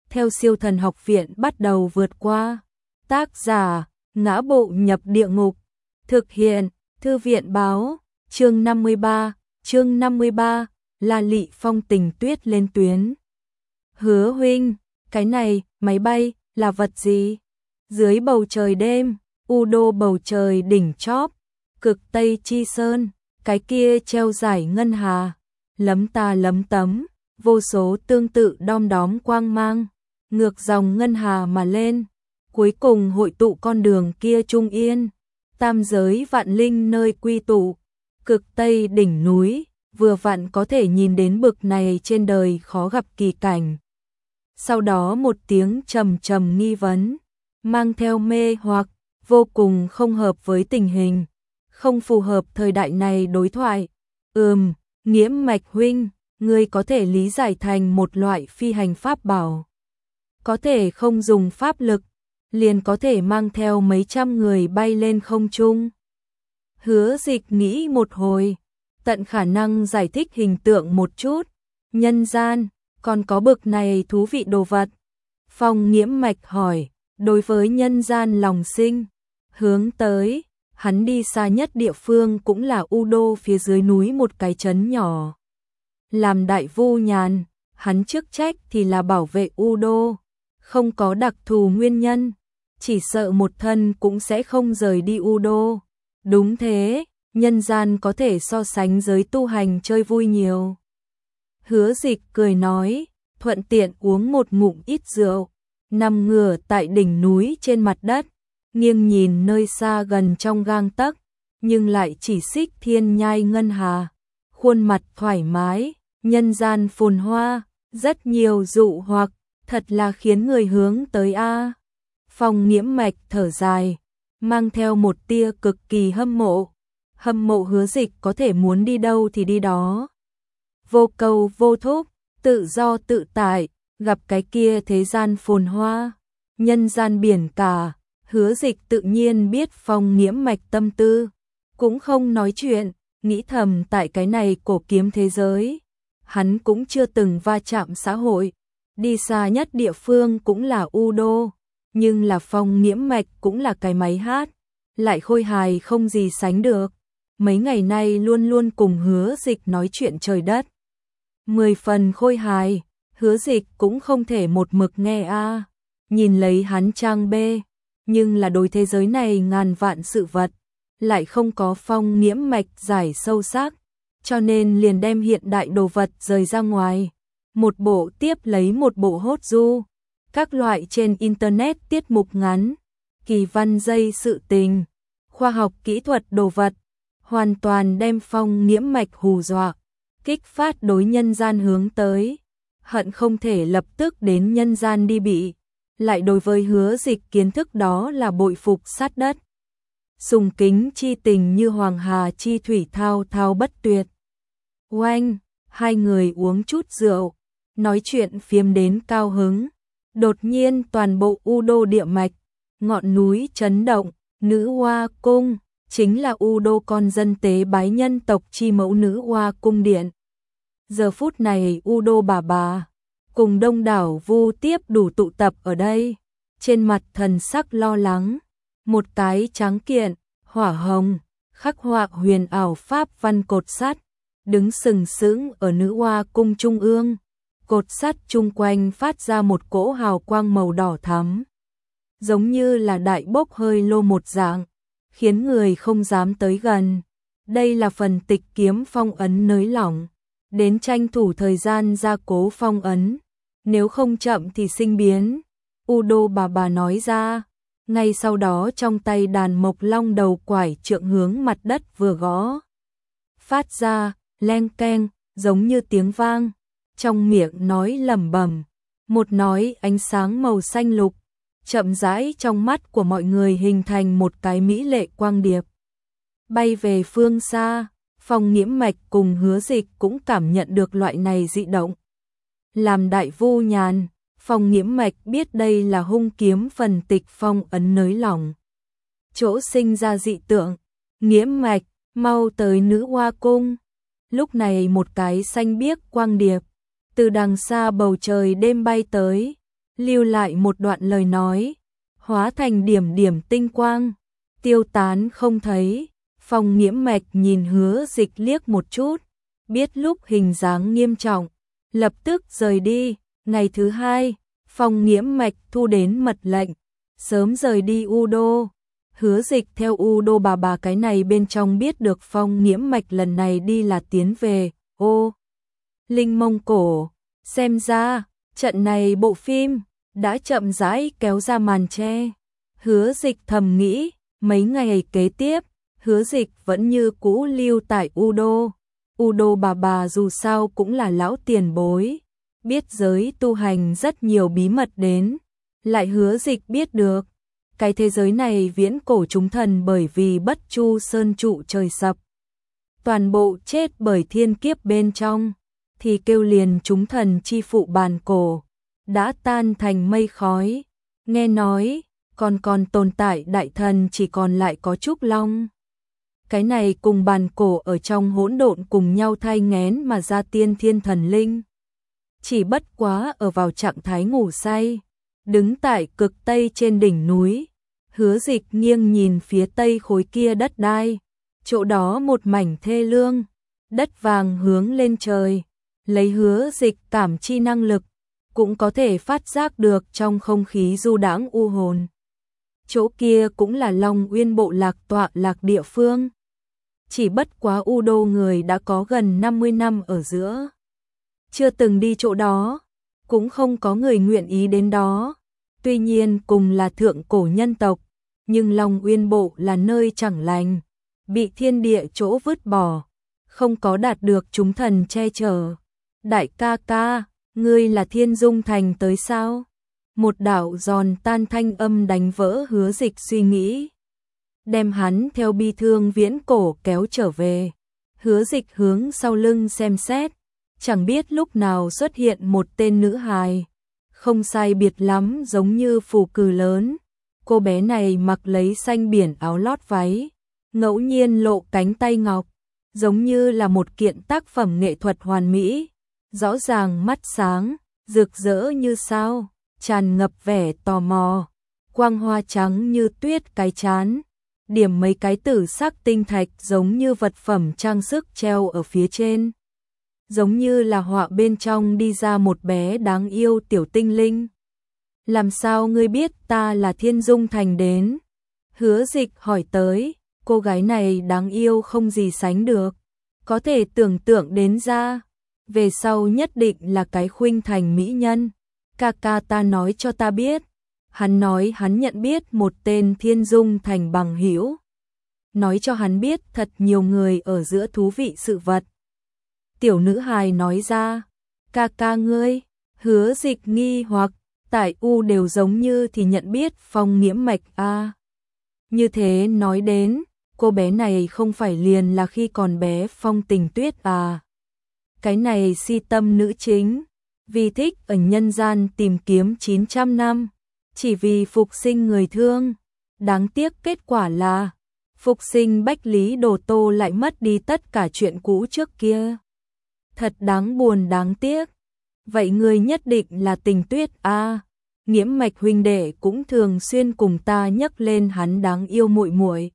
theo Siêu Thần Học Viện bắt đầu vượt qua. Tác giả: Ngã Bộ Nhập Địa Ngục. Thực hiện: Thư viện báo. Chương 53, La Lị Phong Tình Tuyết lên tuyến. Hứa huynh, cái này, máy bay, là vật gì? Dưới bầu trời đêm, U Đô bầu trời đỉnh chóp, cực Tây Chi Sơn, cái kia treo giải ngân hà, lấm ta lấm tấm, vô số tương tự đom đóm quang mang, ngược dòng ngân hà mà lên, cuối cùng hội tụ con đường kia trung yên, tam giới vạn linh nơi quy tụ, cực Tây đỉnh núi, vừa vặn có thể nhìn đến bực này trên đời khó gặp kỳ cảnh. Sau đó một tiếng trầm trầm nghi vấn, mang theo mê hoặc, vô cùng không hợp với tình hình, không phù hợp thời đại này đối thoại. Nghiễm Mạch huynh, ngươi có thể lý giải thành một loại phi hành pháp bảo. Có thể không dùng pháp lực, liền có thể mang theo mấy trăm người bay lên không trung. Hứa Dịch nghĩ một hồi, tận khả năng giải thích hình tượng một chút. Nhân gian, còn có bực này thú vị đồ vật. Phong Nghiễm Mạch hỏi, đối với nhân gian lòng sinh hướng tới, hắn đi xa nhất địa phương cũng là U Đô phía dưới núi một cái trấn nhỏ. Làm đại vu nhàn, hắn chức trách thì là bảo vệ U Đô, không có đặc thù nguyên nhân, chỉ sợ một thân cũng sẽ không rời đi U Đô. Đúng thế, nhân gian có thể so sánh giới tu hành chơi vui nhiều. Hứa Dịch cười nói, thuận tiện uống một ngụm ít rượu, nằm ngửa tại đỉnh núi trên mặt đất, nghiêng nhìn nơi xa gần trong gang tấc, nhưng lại chỉ xích thiên nhai ngân hà, khuôn mặt thoải mái, nhân gian phồn hoa, rất nhiều dụ hoặc, thật là khiến người hướng tới a. Phong Nghiễm Mạch thở dài, mang theo một tia cực kỳ hâm mộ Hứa Dịch có thể muốn đi đâu thì đi đó. Vô cầu vô thúc, tự do tự tại, gặp cái kia thế gian phồn hoa, nhân gian biển cả. Hứa Dịch tự nhiên biết Phong Nghiễm Mạch tâm tư, cũng không nói chuyện, nghĩ thầm tại cái này cổ kiếm thế giới, hắn cũng chưa từng va chạm xã hội, đi xa nhất địa phương cũng là U Đô, nhưng là Phong Nghiễm Mạch cũng là cái máy hát, lại khôi hài không gì sánh được. Mấy ngày nay luôn luôn cùng Hứa Dịch nói chuyện trời đất, 10 phần khôi hài, Hứa Dịch cũng không thể một mực nghe a. Nhìn lấy hắn trang bê, nhưng là đối thế giới này ngàn vạn sự vật, lại không có Phong Nghiễm Mạch giải sâu sắc, cho nên liền đem hiện đại đồ vật rời ra ngoài, một bộ tiếp lấy một bộ hốt du, các loại trên internet tiết mục ngắn, kỳ văn dây sự tình, khoa học kỹ thuật đồ vật, hoàn toàn đem Phong Nghiễm Mạch hù dọa, kích phát đối nhân gian hướng tới, hận không thể lập tức đến nhân gian đi bị. Lại đối với Hứa Dịch kiến thức đó là bội phục sát đất. Sùng kính chi tình như hoàng hà chi thủy thao thao bất tuyệt. Oanh, hai người uống chút rượu, nói chuyện phiếm đến cao hứng. Đột nhiên toàn bộ U Đô địa mạch, ngọn núi chấn động, Nữ Hoa Cung, chính là U Đô con dân tế bái nhân tộc chi mẫu Nữ Hoa Cung điện. Giờ phút này U Đô bà cùng đông đảo vu tiếp đủ tụ tập ở đây, trên mặt thần sắc lo lắng, một cái trắng kiện, hỏa hồng, khắc họa huyền ảo pháp văn cột sắt, đứng sừng sững ở Nữ Hoa Cung trung ương, cột sắt chung quanh phát ra một cỗ hào quang màu đỏ thắm, giống như là đại bốc hơi lô một dạng, khiến người không dám tới gần. Đây là phần tịch kiếm phong ấn nới lỏng, đến tranh thủ thời gian gia cố phong ấn, nếu không chậm thì sinh biến. U Đô bà nói ra, ngay sau đó trong tay đàn mộc long đầu quải trượng hướng mặt đất vừa gõ, phát ra leng keng giống như tiếng vang, trong miệng nói lẩm bẩm, một nói ánh sáng màu xanh lục, chậm rãi trong mắt của mọi người hình thành một cái mỹ lệ quang điệp, bay về phương xa. Phong Nghiễm Mạch cùng Hứa Dịch cũng cảm nhận được loại này dị động. Làm đại vu nhàn, Phong Nghiễm Mạch biết đây là hung kiếm phần tịch phong ấn nới lỏng, chỗ sinh ra dị tượng. Nghiễm Mạch, mau tới Nữ Hoa Cung. Lúc này một cái xanh biếc quang điệp từ đằng xa bầu trời đêm bay tới, lưu lại một đoạn lời nói, hóa thành điểm điểm tinh quang, tiêu tán không thấy. Phong Nghiễm Mạch nhìn Hứa Dịch liếc một chút, biết lúc hình dáng nghiêm trọng, lập tức rời đi. Ngày thứ hai, Phong Nghiễm Mạch thu đến mật lệnh, sớm rời đi U Đô. Hứa Dịch theo U Đô bà cái này bên trong biết được Phong Nghiễm Mạch lần này đi là tiến về Linh Mông Cổ. Xem ra, trận này bộ phim đã chậm rãi kéo ra màn che. Hứa Dịch thầm nghĩ, mấy ngày kế tiếp, Hứa Dịch vẫn như cũ lưu tại U Đô. U Đô bà dù sao cũng là lão tiền bối, biết giới tu hành rất nhiều bí mật đến, lại Hứa Dịch biết được, cái thế giới này viễn cổ chúng thần bởi vì Bất Chu Sơn trụ trời sập, toàn bộ chết bởi thiên kiếp bên trong, thì kêu liền chúng thần chi phụ bàn cổ, đã tan thành mây khói. Nghe nói, còn tồn tại đại thần chỉ còn lại có Trúc Long. Cái này cùng bàn cổ ở trong hỗn độn cùng nhau thai nghén mà ra tiên thiên thần linh. Chỉ bất quá ở vào trạng thái ngủ say, đứng tại cực tây trên đỉnh núi. Hứa Dịch nghiêng nhìn phía tây khối kia đất đai, chỗ đó một mảnh thê lương, đất vàng hướng lên trời, lấy Hứa Dịch cảm chi năng lực, cũng có thể phát giác được trong không khí du đãng u hồn. Chỗ kia cũng là Long Uyên bộ lạc tọa lạc địa phương. Chỉ bất quá U Đô người đã có gần 50 năm ở giữa, chưa từng đi chỗ đó, cũng không có người nguyện ý đến đó. Tuy nhiên cùng là thượng cổ nhân tộc, nhưng Long Uyên bộ là nơi chẳng lành, bị thiên địa chỗ vứt bỏ, không có đạt được chúng thần che chở. Đại ca ca, ngươi là Thiên Dung Thành tới sao? Một đạo giòn tan thanh âm đánh vỡ Hứa Dịch suy nghĩ, đem hắn theo bi thương viễn cổ kéo trở về. Hứa Dịch hướng sau lưng xem xét, chẳng biết lúc nào xuất hiện một tên nữ hài, không sai biệt lắm giống như phù cừ lớn. Cô bé này mặc lấy xanh biển áo lót váy, ngẫu nhiên lộ cánh tay ngọc, giống như là một kiện tác phẩm nghệ thuật hoàn mỹ, rõ ràng mắt sáng, rực rỡ như sao, tràn ngập vẻ tò mò, quang hoa trắng như tuyết cái chán, điểm mấy cái tử sắc tinh thạch giống như vật phẩm trang sức treo ở phía trên, giống như là họa bên trong đi ra một bé đáng yêu tiểu tinh linh. Làm sao ngươi biết ta là Thiên Dung Thành đến? Hứa Dịch hỏi tới. Cô gái này đáng yêu không gì sánh được, có thể tưởng tượng đến ra, về sau nhất định là cái khuynh thành mỹ nhân. Ca ca ta nói cho ta biết, hắn nói hắn nhận biết một tên Thiên Dung Thành bằng hữu, nói cho hắn biết thật nhiều người ở giữa thú vị sự vật. Tiểu nữ hài nói ra, ca ca ngươi. Hứa Dịch nghi hoặc, tại U đều giống như thì nhận biết Phong Nghiễm Mạch a. Như thế nói đến, cô bé này không phải liền là khi còn bé Phong Tình Tuyết à? Cái này si tâm nữ chính, vì thích ở nhân gian tìm kiếm 900 năm, chỉ vì phục sinh người thương. Đáng tiếc kết quả là, phục sinh Bách Lý Đồ Tô lại mất đi tất cả chuyện cũ trước kia. Thật đáng buồn đáng tiếc. Vậy người nhất định là Tình Tuyết a? Nghiễm Mạch huynh đệ cũng thường xuyên cùng ta nhắc lên hắn đáng yêu muội muội.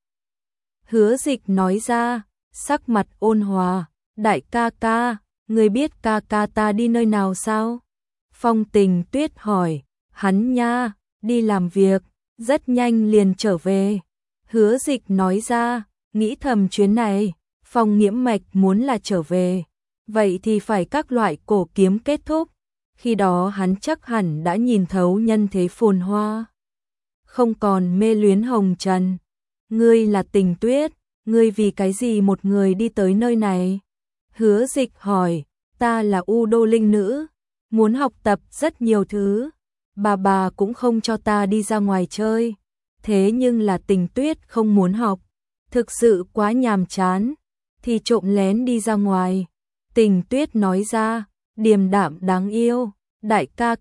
Hứa Dịch nói ra, sắc mặt ôn hòa, đại ca ca, người biết ca ca ta đi nơi nào sao? Phong Tình Tuyết hỏi, hắn nha, đi làm việc, rất nhanh liền trở về. Hứa Dịch nói ra, nghĩ thầm chuyến này, Phong Nghiễm Mạch muốn là trở về, vậy thì phải các loại cổ kiếm kết thúc. Khi đó hắn chắc hẳn đã nhìn thấu nhân thế phồn hoa, không còn mê luyến hồng trần. Ngươi là Tình Tuyết, ngươi vì cái gì một người đi tới nơi này? Hứa Dịch hỏi, ta là U Đô linh nữ, muốn học tập rất nhiều thứ, bà cũng không cho ta đi ra ngoài chơi, thế nhưng là Tình Tuyết không muốn học, thực sự quá nhàm chán, thì trộm lén đi ra ngoài. Tình Tuyết nói ra, điềm đạm đáng yêu, đại ca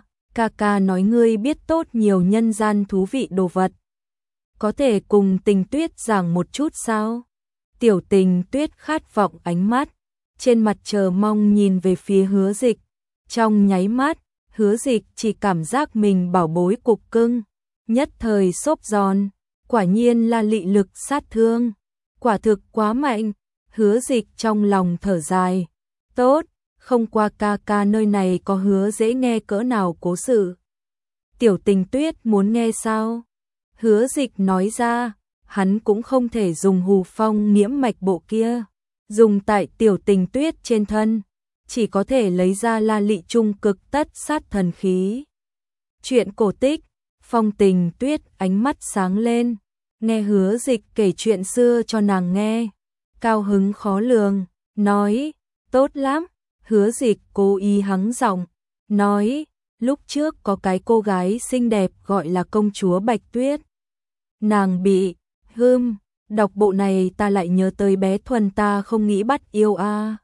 ca nói ngươi biết tốt nhiều nhân gian thú vị đồ vật. Có thể cùng Tình Tuyết giảng một chút sao? Tiểu Tình Tuyết khát vọng ánh mắt, trên mặt chờ mong nhìn về phía Hứa Dịch. Trong nháy mắt, Hứa Dịch chỉ cảm giác mình bảo bối cục cưng, nhất thời xốp giòn, quả nhiên là lị lực sát thương, quả thực quá mạnh. Hứa Dịch trong lòng thở dài, tốt, không qua ca ca nơi này có hứa dễ nghe cỡ nào cố sự. Tiểu Tình Tuyết muốn nghe sao? Hứa Dịch nói ra, hắn cũng không thể dùng Hù Phong nghiễm mạch bộ kia, dùng tại Tiểu Tình Tuyết trên thân, chỉ có thể lấy ra La Lị trung cực tất sát thần khí. Chuyện cổ tích, Phong Tình Tuyết ánh mắt sáng lên, nghe Hứa Dịch kể chuyện xưa cho nàng nghe, cao hứng khó lường, nói, tốt lắm. Hứa Dịch cố ý hắng giọng, nói, lúc trước có cái cô gái xinh đẹp gọi là công chúa Bạch Tuyết. Nàng bị, đọc bộ này ta lại nhớ tới bé Thuần ta không nghĩ bắt yêu a.